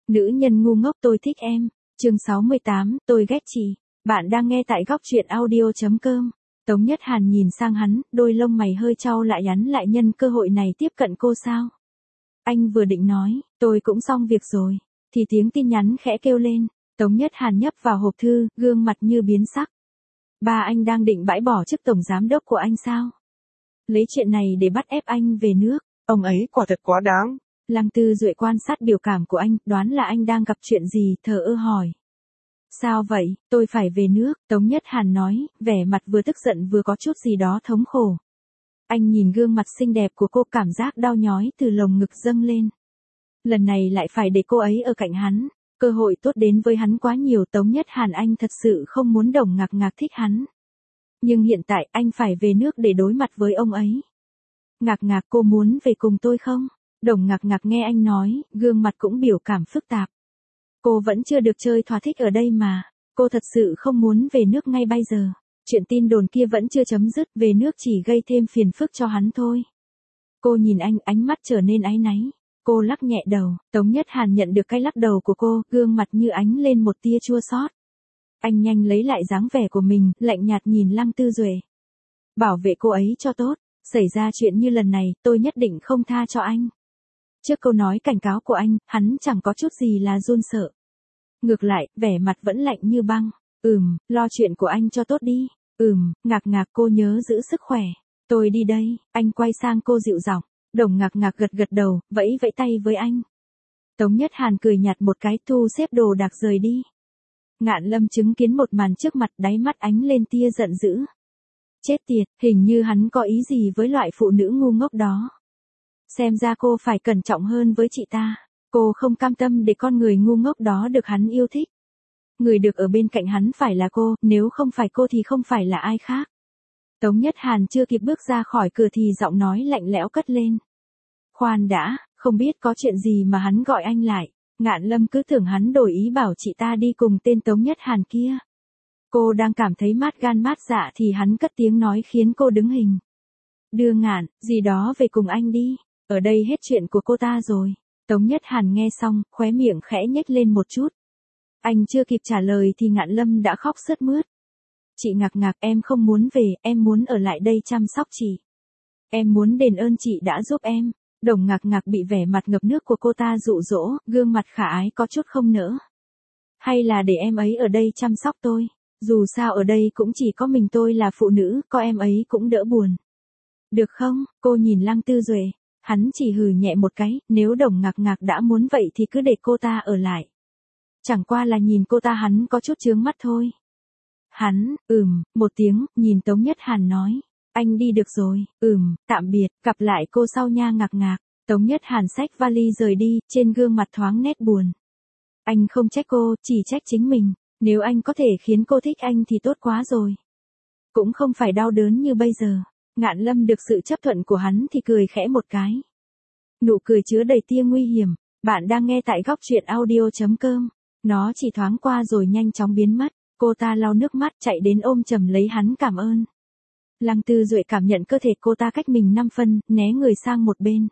Nữ nhân ngu ngốc tôi thích em. Chương 68, tôi ghét chị. Bạn đang nghe tại góc truyện audio.com. Tống Nhất Hàn nhìn sang hắn, đôi lông mày hơi chau lại, nhắn lại nhân cơ hội này tiếp cận cô sao. Anh vừa định nói, tôi cũng xong việc rồi, thì tiếng tin nhắn khẽ kêu lên. Tống Nhất Hàn nhấp vào hộp thư, gương mặt như biến sắc. Ba anh đang định bãi bỏ chức tổng giám đốc của anh sao? Lấy chuyện này để bắt ép anh về nước. Ông ấy quả thật quá đáng. Lăng Tư Duệ quan sát biểu cảm của anh, đoán là anh đang gặp chuyện gì, thờ ơ hỏi. Sao vậy, tôi phải về nước, Tống Nhất Hàn nói, vẻ mặt vừa tức giận vừa có chút gì đó thống khổ. Anh nhìn gương mặt xinh đẹp của cô, cảm giác đau nhói từ lồng ngực dâng lên. Lần này lại phải để cô ấy ở cạnh hắn, cơ hội tốt đến với hắn quá nhiều. Tống Nhất Hàn anh thật sự không muốn Đồng Ngạc Ngạc thích hắn. Nhưng hiện tại anh phải về nước để đối mặt với ông ấy. Ngạc Ngạc, cô muốn về cùng tôi không? Đồng Ngạc Ngạc nghe anh nói, gương mặt cũng biểu cảm phức tạp. Cô vẫn chưa được chơi thỏa thích ở đây mà, cô thật sự không muốn về nước ngay bây giờ. Chuyện tin đồn kia vẫn chưa chấm dứt, về nước chỉ gây thêm phiền phức cho hắn thôi. Cô nhìn anh, ánh mắt trở nên áy náy. Cô lắc nhẹ đầu, Tống Nhất Hàn nhận được cái lắc đầu của cô, gương mặt như ánh lên một tia chua xót. Anh nhanh lấy lại dáng vẻ của mình, lạnh nhạt nhìn Lăng Tư Duệ. Bảo vệ cô ấy cho tốt, xảy ra chuyện như lần này, tôi nhất định không tha cho anh. Trước câu nói cảnh cáo của anh, hắn chẳng có chút gì là run sợ. Ngược lại, vẻ mặt vẫn lạnh như băng. Lo chuyện của anh cho tốt đi. Ngạc Ngạc, cô nhớ giữ sức khỏe. Tôi đi đây, anh quay sang cô dịu giọng. Đồng Ngạc Ngạc gật gật đầu, vẫy vẫy tay với anh. Tống Nhất Hàn cười nhạt một cái, thu xếp đồ đạc rời đi. Ngạn Lâm chứng kiến một màn trước mặt, đáy mắt ánh lên tia giận dữ. Chết tiệt, hình như hắn có ý gì với loại phụ nữ ngu ngốc đó. Xem ra cô phải cẩn trọng hơn với chị ta. Cô không cam tâm để con người ngu ngốc đó được hắn yêu thích. Người được ở bên cạnh hắn phải là cô, nếu không phải cô thì không phải là ai khác. Tống Nhất Hàn chưa kịp bước ra khỏi cửa thì giọng nói lạnh lẽo cất lên. Khoan đã, không biết có chuyện gì mà hắn gọi anh lại. Ngạn Lâm cứ tưởng hắn đổi ý bảo chị ta đi cùng tên Tống Nhất Hàn kia. Cô đang cảm thấy mát gan mát dạ thì hắn cất tiếng nói khiến cô đứng hình. Đưa Ngạn, gì đó về cùng anh đi, ở đây hết chuyện của cô ta rồi. Tống Nhất Hàn nghe xong, khóe miệng khẽ nhếch lên một chút. Anh chưa kịp trả lời thì Ngạn Lâm đã khóc sướt mướt. Chị Ngạc Ngạc, em không muốn về, em muốn ở lại đây chăm sóc chị. Em muốn đền ơn chị đã giúp em. Đồng Ngạc Ngạc bị vẻ mặt ngập nước của cô ta dụ dỗ, gương mặt khả ái có chút không nỡ. Hay là để em ấy ở đây chăm sóc tôi, dù sao ở đây cũng chỉ có mình tôi là phụ nữ, có em ấy cũng đỡ buồn. Được không? Cô nhìn Lăng Tư Duệ, hắn chỉ hừ nhẹ một cái, nếu Đồng Ngạc Ngạc đã muốn vậy thì cứ để cô ta ở lại. Chẳng qua là nhìn cô ta hắn có chút chướng mắt thôi. Hắn, một tiếng, nhìn Tống Nhất Hàn nói. Anh đi được rồi, tạm biệt, gặp lại cô sau nha Ngạc Ngạc. Tống Nhất Hàn xách vali rời đi, trên gương mặt thoáng nét buồn. Anh không trách cô, chỉ trách chính mình. Nếu anh có thể khiến cô thích anh thì tốt quá rồi. Cũng không phải đau đớn như bây giờ. Ngạn Lâm được sự chấp thuận của hắn thì cười khẽ một cái. Nụ cười chứa đầy tia nguy hiểm. Bạn đang nghe tại góc truyện audio.com. Nó chỉ thoáng qua rồi nhanh chóng biến mất. Cô ta lau nước mắt chạy đến ôm chầm lấy hắn cảm ơn. Lăng Tư Duệ cảm nhận cơ thể cô ta cách mình 5 phân, né người sang một bên.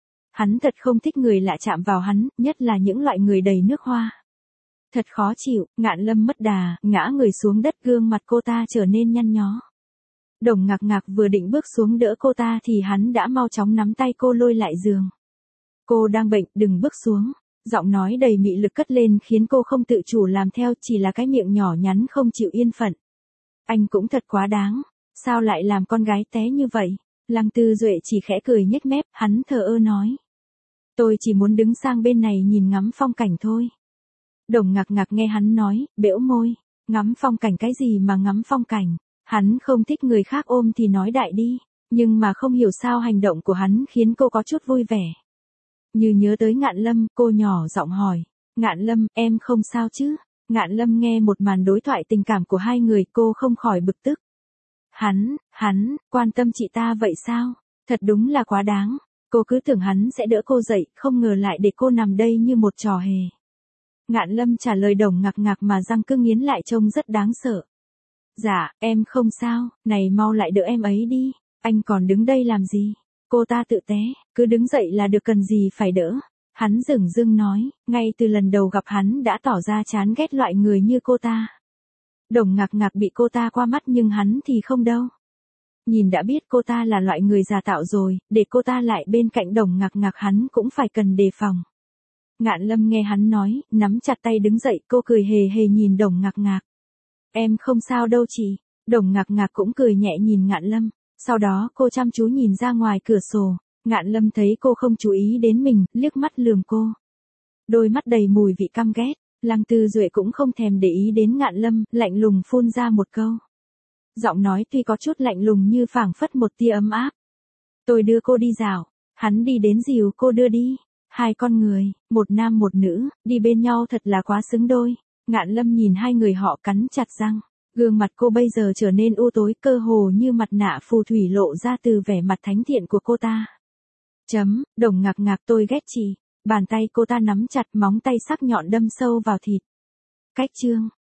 Hắn thật không thích người lạ chạm vào hắn, nhất là những loại người đầy nước hoa. Thật khó chịu, Ngạn Lâm mất đà, ngã người xuống đất, gương mặt cô ta trở nên nhăn nhó. Đồng Ngạc Ngạc vừa định bước xuống đỡ cô ta thì hắn đã mau chóng nắm tay cô lôi lại giường. Cô đang bệnh, đừng bước xuống. Giọng nói đầy mị lực cất lên khiến cô không tự chủ làm theo, chỉ là cái miệng nhỏ nhắn không chịu yên phận. Anh cũng thật quá đáng, sao lại làm con gái té như vậy? Lăng Tư Duệ chỉ khẽ cười nhếch mép, hắn thờ ơ nói. Tôi chỉ muốn đứng sang bên này nhìn ngắm phong cảnh thôi. Đồng Ngạc Ngạc nghe hắn nói, bẽo môi, ngắm phong cảnh cái gì mà ngắm phong cảnh, hắn không thích người khác ôm thì nói đại đi, nhưng mà không hiểu sao hành động của hắn khiến cô có chút vui vẻ. Như nhớ tới Ngạn Lâm, cô nhỏ giọng hỏi, Ngạn Lâm, em không sao chứ? Ngạn Lâm nghe một màn đối thoại tình cảm của hai người, cô không khỏi bực tức. Hắn, quan tâm chị ta vậy sao? Thật đúng là quá đáng, cô cứ tưởng hắn sẽ đỡ cô dậy, không ngờ lại để cô nằm đây như một trò hề. Ngạn Lâm trả lời Đồng Ngạc Ngạc mà răng cứ nghiến lại trông rất đáng sợ. Dạ, em không sao, này mau lại đỡ em ấy đi, anh còn đứng đây làm gì? Cô ta tự té, cứ đứng dậy là được, cần gì phải đỡ. Hắn dửng dưng nói, ngay từ lần đầu gặp hắn đã tỏ ra chán ghét loại người như cô ta. Đồng Ngạc Ngạc bị cô ta qua mắt nhưng hắn thì không đâu. Nhìn đã biết cô ta là loại người giả tạo rồi, để cô ta lại bên cạnh Đồng Ngạc Ngạc hắn cũng phải cần đề phòng. Ngạn Lâm nghe hắn nói, nắm chặt tay đứng dậy, cô cười hề hề nhìn Đồng Ngạc Ngạc. Em không sao đâu chị. Đồng Ngạc Ngạc cũng cười nhẹ nhìn Ngạn Lâm. Sau đó cô chăm chú nhìn ra ngoài cửa sổ. Ngạn Lâm thấy cô không chú ý đến mình, liếc mắt lườm cô. Đôi mắt đầy mùi vị căm ghét. Lăng Tư Duệ cũng không thèm để ý đến Ngạn Lâm, lạnh lùng phun ra một câu. Giọng nói tuy có chút lạnh lùng như phảng phất một tia ấm áp. Tôi đưa cô đi dạo. Hắn đi đến dìu cô đưa đi. Hai con người, một nam một nữ, đi bên nhau thật là quá xứng đôi. Ngạn Lâm nhìn hai người họ cắn chặt răng. Gương mặt cô bây giờ trở nên u tối, cơ hồ như mặt nạ phù thủy lộ ra từ vẻ mặt thánh thiện của cô ta. Đồng Ngạc Ngạc, tôi ghét chị. Bàn tay cô ta nắm chặt, móng tay sắc nhọn đâm sâu vào thịt. Cách chương